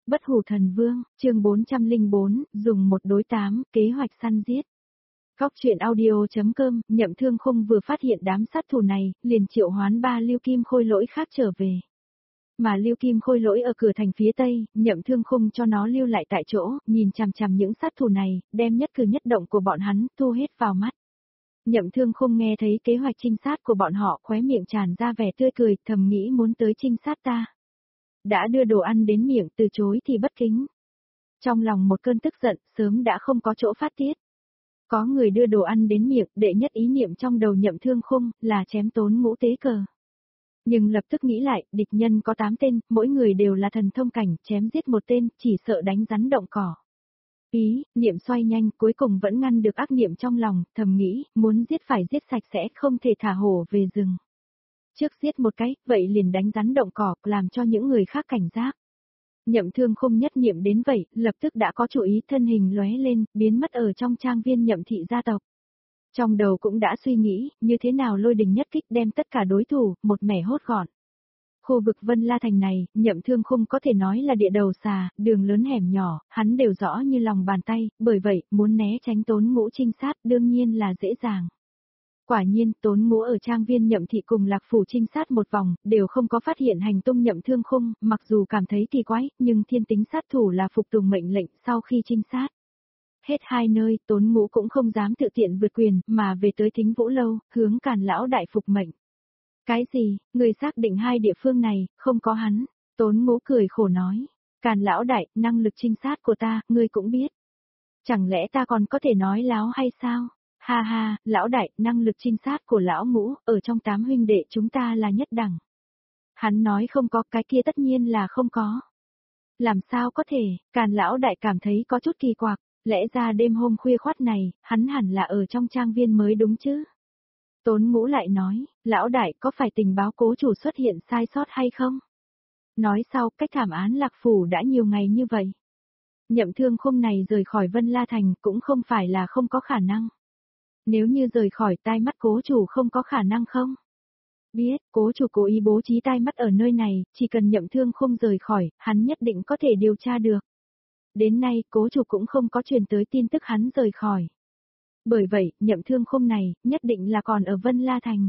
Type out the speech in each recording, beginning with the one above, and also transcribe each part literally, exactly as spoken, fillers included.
Bất hủ thần vương, chương bốn trăm lẻ bốn, dùng một đối tám, kế hoạch săn giết. Góc truyện audio.com, Nhậm Thương Khung vừa phát hiện đám sát thủ này, liền triệu hoán ba Lưu Kim Khôi Lỗi khác trở về. Mà Lưu Kim Khôi Lỗi ở cửa thành phía tây, Nhậm Thương Khung cho nó lưu lại tại chỗ, nhìn chằm chằm những sát thủ này, đem nhất cử nhất động của bọn hắn thu hết vào mắt. Nhậm Thương Khung nghe thấy kế hoạch trinh sát của bọn họ, khóe miệng tràn ra vẻ tươi cười, thầm nghĩ muốn tới trinh sát ta. Đã đưa đồ ăn đến miệng, từ chối thì bất kính. Trong lòng một cơn tức giận, sớm đã không có chỗ phát tiết. Có người đưa đồ ăn đến miệng, đệ nhất ý niệm trong đầu Nhậm Thương Khung là chém Tốn Ngũ tế cờ. Nhưng lập tức nghĩ lại, địch nhân có tám tên, mỗi người đều là thần thông cảnh, chém giết một tên, chỉ sợ đánh rắn động cỏ. Ý, niệm xoay nhanh, cuối cùng vẫn ngăn được ác niệm trong lòng, thầm nghĩ, muốn giết phải giết sạch sẽ, không thể thả hổ về rừng. Trước giết một cái, vậy liền đánh rắn động cỏ, làm cho những người khác cảnh giác. Nhậm Thương Khung nhất niệm đến vậy, lập tức đã có chủ ý, thân hình lóe lên, biến mất ở trong trang viên Nhậm thị gia tộc. Trong đầu cũng đã suy nghĩ, như thế nào lôi đình nhất kích đem tất cả đối thủ, một mẻ hốt gọn. Khu vực Vân La Thành này, Nhậm Thương Khung có thể nói là địa đầu xà, đường lớn hẻm nhỏ, hắn đều rõ như lòng bàn tay, bởi vậy, muốn né tránh Tốn Ngũ trinh sát đương nhiên là dễ dàng. Quả nhiên, Tốn Ngũ ở trang viên Nhậm thị cùng Lạc Phủ trinh sát một vòng, đều không có phát hiện hành tung Nhậm Thương Khung, mặc dù cảm thấy kỳ quái, nhưng thiên tính sát thủ là phục tùng mệnh lệnh sau khi trinh sát. Hết hai nơi, Tốn Ngũ cũng không dám tự tiện vượt quyền, mà về tới Thính Vũ Lâu, hướng Càn lão đại phục mệnh. Cái gì, người xác định hai địa phương này, không có hắn, Tốn Ngũ cười khổ nói. Càn lão đại, năng lực trinh sát của ta, ngươi cũng biết. Chẳng lẽ ta còn có thể nói láo hay sao? Ha ha, lão đại, năng lực trinh sát của lão Ngũ, ở trong tám huynh đệ chúng ta là nhất đẳng. Hắn nói không có, cái kia tất nhiên là không có. Làm sao có thể, Càn lão đại cảm thấy có chút kỳ quặc, lẽ ra đêm hôm khuya khoắt này, hắn hẳn là ở trong trang viên mới đúng chứ? Tốn Ngũ lại nói, lão đại có phải tình báo cố chủ xuất hiện sai sót hay không? Nói sau, cách thảm án Lạc Phủ đã nhiều ngày như vậy. Nhậm Thương Khung này rời khỏi Vân La Thành cũng không phải là không có khả năng. Nếu như rời khỏi tai mắt cố chủ không có khả năng không? Biết, cố chủ cố ý bố trí tai mắt ở nơi này, chỉ cần Nhậm Thương Khung rời khỏi, hắn nhất định có thể điều tra được. Đến nay, cố chủ cũng không có truyền tới tin tức hắn rời khỏi. Bởi vậy, Nhậm Thương Khung này, nhất định là còn ở Vân La Thành.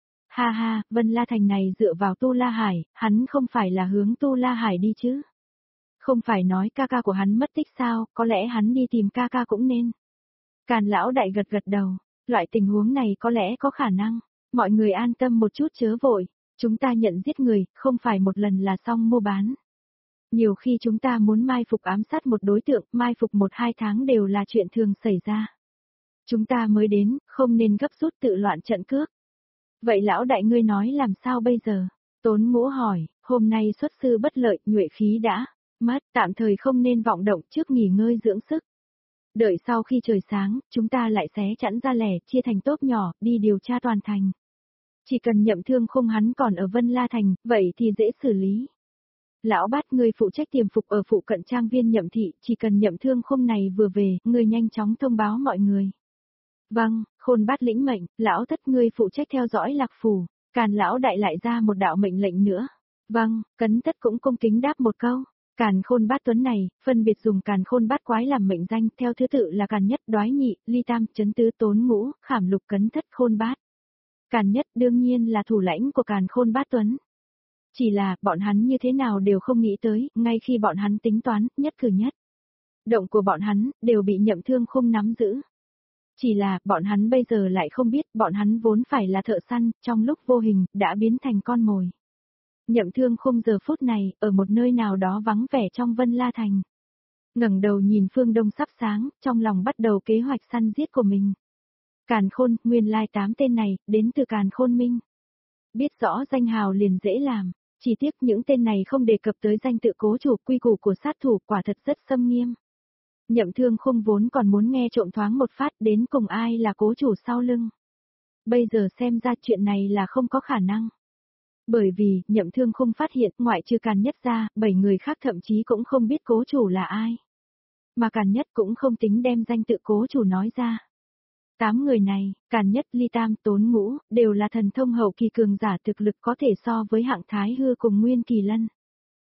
Ha ha, Vân La Thành này dựa vào Tu La Hải, hắn không phải là hướng Tu La Hải đi chứ? Không phải nói ca ca của hắn mất tích sao, có lẽ hắn đi tìm ca ca cũng nên. Càn lão đại gật gật đầu, loại tình huống này có lẽ có khả năng. Mọi người an tâm một chút chớ vội, chúng ta nhận giết người, không phải một lần là xong mua bán. Nhiều khi chúng ta muốn mai phục ám sát một đối tượng, mai phục một hai tháng đều là chuyện thường xảy ra. Chúng ta mới đến, không nên gấp rút tự loạn trận cước. Vậy lão đại ngươi nói làm sao bây giờ? Tốn Ngũ hỏi, hôm nay xuất sư bất lợi, nhuệ khí đã mất, tạm thời không nên vọng động, trước nghỉ ngơi dưỡng sức. Đợi sau khi trời sáng, chúng ta lại xé chẵn ra lẻ, chia thành tốp nhỏ, đi điều tra toàn thành. Chỉ cần Nhậm Thương Khung hắn còn ở Vân La Thành, vậy thì dễ xử lý. Lão Bát ngươi phụ trách tiềm phục ở phụ cận trang viên Nhậm thị, chỉ cần Nhậm Thương Khung này vừa về, ngươi nhanh chóng thông báo mọi người. Vâng, Khôn Bát lĩnh mệnh, lão Thất ngươi phụ trách theo dõi Lạc Phủ, Càn lão đại lại ra một đạo mệnh lệnh nữa. Vâng, Cấn Tất cũng cung kính đáp một câu. Càn Khôn Bát tuấn này, phân biệt dùng Càn Khôn Bát quái làm mệnh danh, theo thứ tự là Càn Nhất, Đoái Nhị, Ly Tam, Chấn Tứ, Tốn Ngũ, Khảm Lục, Cấn Thất, Khôn Bát. Càn Nhất đương nhiên là thủ lãnh của Càn Khôn Bát tuấn. Chỉ là, bọn hắn như thế nào đều không nghĩ tới, ngay khi bọn hắn tính toán, nhất cử nhất động của bọn hắn, đều bị Nhậm Thương Khung nắm giữ. Chỉ là, bọn hắn bây giờ lại không biết, bọn hắn vốn phải là thợ săn, trong lúc vô hình, đã biến thành con mồi. Nhậm Thương Khung giờ phút này, ở một nơi nào đó vắng vẻ trong Vân La Thành. Ngẩng đầu nhìn phương đông sắp sáng, trong lòng bắt đầu kế hoạch săn giết của mình. Càn Khôn, nguyên lai tám tên này, đến từ Càn Khôn Minh. Biết rõ danh hào liền dễ làm, chỉ tiếc những tên này không đề cập tới danh tự cố chủ, quy củ của sát thủ, quả thật rất xâm nghiêm. Nhậm Thương Khung vốn còn muốn nghe trộm thoáng một phát, đến cùng ai là cố chủ sau lưng. Bây giờ xem ra chuyện này là không có khả năng. Bởi vì, Nhậm Thương Khung phát hiện, ngoại trừ Càn Nhất ra, bảy người khác thậm chí cũng không biết cố chủ là ai. Mà Càn Nhất cũng không tính đem danh tự cố chủ nói ra. Tám người này, Càn Nhất, Ly Tam, Tốn Ngũ, đều là thần thông hậu kỳ cường giả thực lực có thể so với hạng Thái Hư cùng Nguyên Kỳ Lân.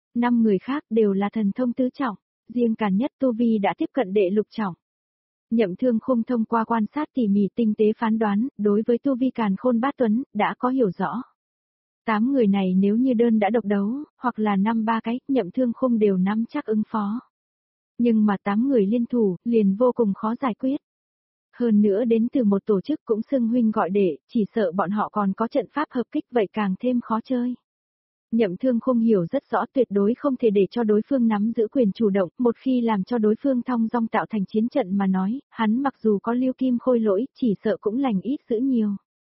Năm người khác đều là thần thông tứ trọng, riêng Càn Nhất tu vi đã tiếp cận đệ lục trọng. Nhậm Thương Khung thông qua quan sát tỉ mỉ tinh tế phán đoán, đối với tu vi Càn Khôn Bát Tuấn, đã có hiểu rõ. Tám người này nếu như đơn đã độc đấu, hoặc là năm ba cái, Nhậm Thương Khung đều nắm chắc ứng phó. Nhưng mà tám người liên thủ, liền vô cùng khó giải quyết. Hơn nữa đến từ một tổ chức cũng xưng huynh gọi đệ, chỉ sợ bọn họ còn có trận pháp hợp kích vậy càng thêm khó chơi. Nhậm Thương Khung hiểu rất rõ tuyệt đối không thể để cho đối phương nắm giữ quyền chủ động, một khi làm cho đối phương thong dong tạo thành chiến trận mà nói, hắn mặc dù có Lưu Kim Khôi Lỗi, chỉ sợ cũng lành ít dữ nhiều.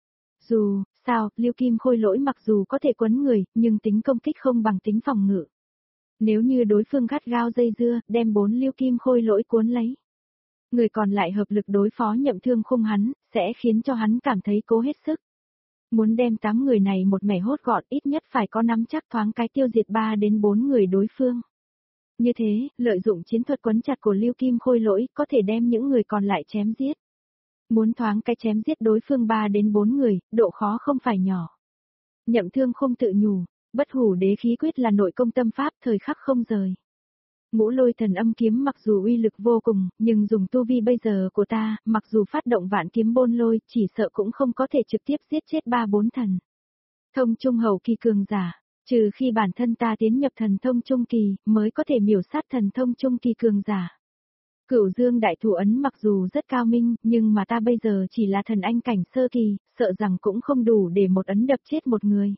Dù, sao, Lưu Kim Khôi Lỗi mặc dù có thể quấn người, nhưng tính công kích không bằng tính phòng ngự. Nếu như đối phương gắt gao dây dưa, đem bốn Lưu Kim Khôi Lỗi cuốn lấy. Người còn lại hợp lực đối phó Nhậm Thương Khung hắn, sẽ khiến cho hắn cảm thấy cố hết sức. Muốn đem tám người này một mẻ hốt gọn ít nhất phải có nắm chắc thoáng cái tiêu diệt ba đến bốn người đối phương. Như thế, lợi dụng chiến thuật quấn chặt của Lưu Kim Khôi Lỗi có thể đem những người còn lại chém giết. Muốn thoáng cái chém giết đối phương ba đến bốn người, độ khó không phải nhỏ. Nhậm Thương Khung tự nhủ, Bất Hủ Đế Khí Quyết là nội công tâm pháp thời khắc không rời. Ngũ Lôi Thần Âm Kiếm mặc dù uy lực vô cùng, nhưng dùng tu vi bây giờ của ta, mặc dù phát động vạn kiếm bôn lôi, chỉ sợ cũng không có thể trực tiếp giết chết ba bốn thần. Thông trung hậu kỳ cường giả, trừ khi bản thân ta tiến nhập thần thông trung kỳ, mới có thể miểu sát thần thông trung kỳ cường giả. Cửu Dương Đại Thủ Ấn mặc dù rất cao minh, nhưng mà ta bây giờ chỉ là thần anh cảnh sơ kỳ, sợ rằng cũng không đủ để một ấn đập chết một người.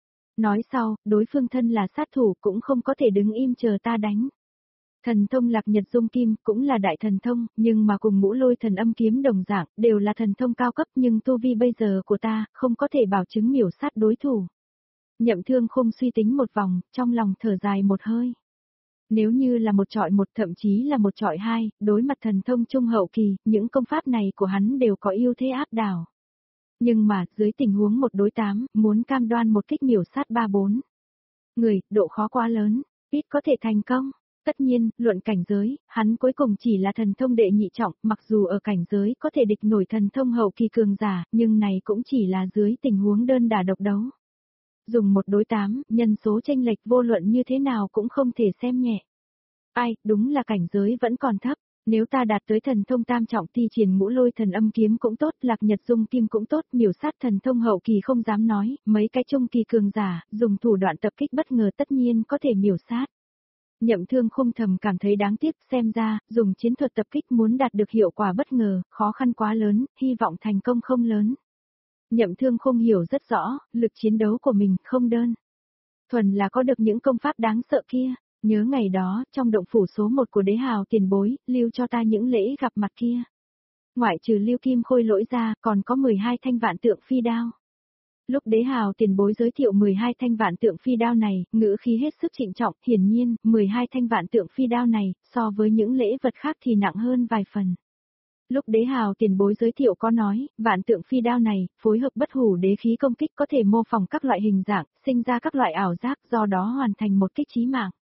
Nói sau, đối phương thân là sát thủ cũng không có thể đứng im chờ ta đánh. Thần thông Lạc Nhật Dung Kim cũng là đại thần thông, nhưng mà cùng Ngũ Lôi Thần Âm Kiếm đồng dạng, đều là thần thông cao cấp nhưng tu vi bây giờ của ta, không có thể bảo chứng miểu sát đối thủ. Nhậm Thương Khung suy tính một vòng, trong lòng thở dài một hơi. Nếu như là một trọi một thậm chí là một trọi hai, đối mặt thần thông trung hậu kỳ, những công pháp này của hắn đều có ưu thế áp đảo. Nhưng mà, dưới tình huống một đối tám, muốn cam đoan một kích miểu sát ba bốn người, độ khó quá lớn, ít có thể thành công. Tất nhiên, luận cảnh giới, hắn cuối cùng chỉ là thần thông đệ nhị trọng, mặc dù ở cảnh giới có thể địch nổi thần thông hậu kỳ cường giả, nhưng này cũng chỉ là dưới tình huống đơn đả độc đấu. Dùng một đối tám, nhân số chênh lệch vô luận như thế nào cũng không thể xem nhẹ. Ai, đúng là cảnh giới vẫn còn thấp, nếu ta đạt tới thần thông tam trọng thi triển Ngũ Lôi Thần Âm Kiếm cũng tốt, Lạc Nhật Dung Kim cũng tốt, miểu sát thần thông hậu kỳ không dám nói, mấy cái trung kỳ cường giả, dùng thủ đoạn tập kích bất ngờ tất nhiên có thể miểu sát. Nhậm Thương Khung thầm cảm thấy đáng tiếc, xem ra, dùng chiến thuật tập kích muốn đạt được hiệu quả bất ngờ, khó khăn quá lớn, hy vọng thành công không lớn. Nhậm Thương Khung hiểu rất rõ, lực chiến đấu của mình không đơn thuần là có được những công pháp đáng sợ kia, nhớ ngày đó, trong động phủ số một của Đế Hào tiền bối, lưu cho ta những lễ gặp mặt kia. Ngoại trừ Lưu Kim Khôi Lỗi ra, còn có mười hai thanh vạn tượng phi đao. Lúc Đế Hào tiền bối giới thiệu mười hai thanh vạn tượng phi đao này, ngữ khí hết sức trịnh trọng, hiển nhiên, mười hai thanh vạn tượng phi đao này, so với những lễ vật khác thì nặng hơn vài phần. Lúc Đế Hào tiền bối giới thiệu có nói, vạn tượng phi đao này, phối hợp Bất Hủ Đế Khí công kích có thể mô phỏng các loại hình dạng, sinh ra các loại ảo giác, do đó hoàn thành một kích chí mạng.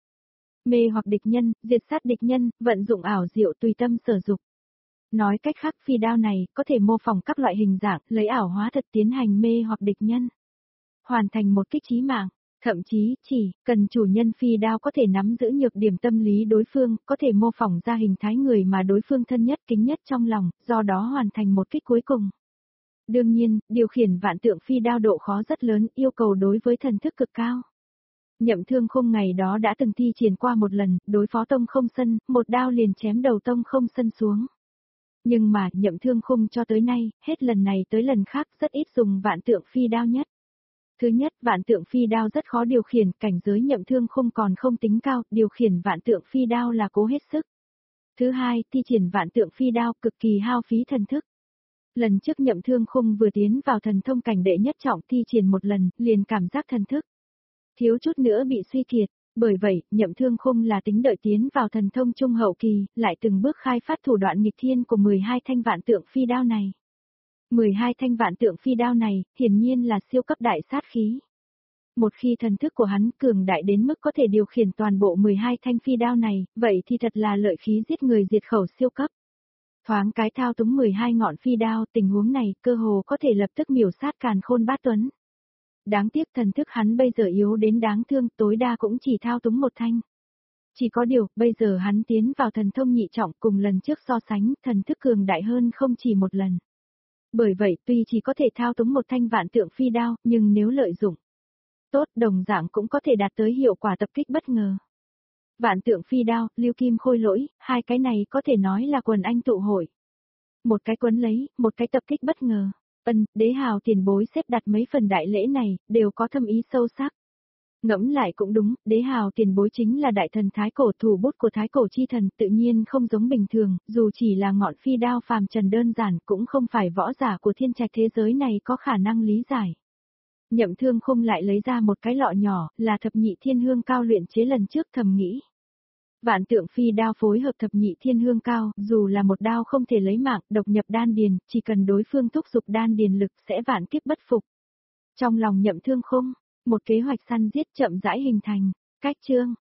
Mê hoặc địch nhân, diệt sát địch nhân, vận dụng ảo diệu tùy tâm sở dục. Nói cách khác phi đao này, có thể mô phỏng các loại hình dạng, lấy ảo hóa thật tiến hành mê hoặc địch nhân. Hoàn thành một kích chí mạng, thậm chí, chỉ, cần chủ nhân phi đao có thể nắm giữ nhược điểm tâm lý đối phương, có thể mô phỏng ra hình thái người mà đối phương thân nhất kính nhất trong lòng, do đó hoàn thành một kích cuối cùng. Đương nhiên, điều khiển vạn tượng phi đao độ khó rất lớn, yêu cầu đối với thần thức cực cao. Nhậm Thương Khung ngày đó đã từng thi triển qua một lần, đối phó Tông Không Sân, một đao liền chém đầu Tông Không Sân xuống. Nhưng mà, Nhậm Thương Khung cho tới nay, hết lần này tới lần khác rất ít dùng vạn tượng phi đao nhất. Thứ nhất, vạn tượng phi đao rất khó điều khiển, cảnh giới Nhậm Thương Khung còn không tính cao, điều khiển vạn tượng phi đao là cố hết sức. Thứ hai, thi triển vạn tượng phi đao cực kỳ hao phí thần thức. Lần trước Nhậm Thương Khung vừa tiến vào thần thông cảnh đệ nhất trọng thi triển một lần, liền cảm giác thần thức thiếu chút nữa bị suy kiệt. Bởi vậy, Nhậm Thương Khung là tính đợi tiến vào thần thông trung hậu kỳ, lại từng bước khai phát thủ đoạn nghịch thiên của mười hai thanh vạn tượng phi đao này. mười hai thanh vạn tượng phi đao này, hiển nhiên là siêu cấp đại sát khí. Một khi thần thức của hắn cường đại đến mức có thể điều khiển toàn bộ mười hai thanh phi đao này, vậy thì thật là lợi khí giết người diệt khẩu siêu cấp. Thoáng cái thao túng mười hai ngọn phi đao, tình huống này cơ hồ có thể lập tức miểu sát Càn Khôn Bát Tuấn. đáng tiếc thần thức hắn bây giờ yếu đến đáng thương, tối đa cũng chỉ thao túng một thanh. Chỉ có điều, bây giờ hắn tiến vào thần thông nhị trọng cùng lần trước so sánh, thần thức cường đại hơn không chỉ một lần. Bởi vậy, tuy chỉ có thể thao túng một thanh vạn tượng phi đao, nhưng nếu lợi dụng tốt, đồng dạng cũng có thể đạt tới hiệu quả tập kích bất ngờ. Vạn tượng phi đao, lưu kim khôi lỗi, hai cái này có thể nói là quần anh tụ hội. Một cái quấn lấy, một cái tập kích bất ngờ. Ân, đế hào tiền bối xếp đặt mấy phần đại lễ này, đều có thâm ý sâu sắc. Ngẫm lại cũng đúng, đế hào tiền bối chính là đại thần thái cổ, thủ bút của thái cổ chi thần, tự nhiên không giống bình thường, dù chỉ là ngọn phi đao phàm trần đơn giản cũng không phải võ giả của thiên trạch thế giới này có khả năng lý giải. Nhậm Thương Khung lại lấy ra một cái lọ nhỏ, là thập nhị thiên hương cao luyện chế lần trước, thầm nghĩ. Vạn tượng phi đao phối hợp thập nhị thiên hương cao, dù là một đao không thể lấy mạng, độc nhập đan điền, chỉ cần đối phương thúc giục đan điền lực sẽ vạn kiếp bất phục. Trong lòng Nhậm Thương Khung, một kế hoạch săn giết chậm rãi hình thành. Cách chương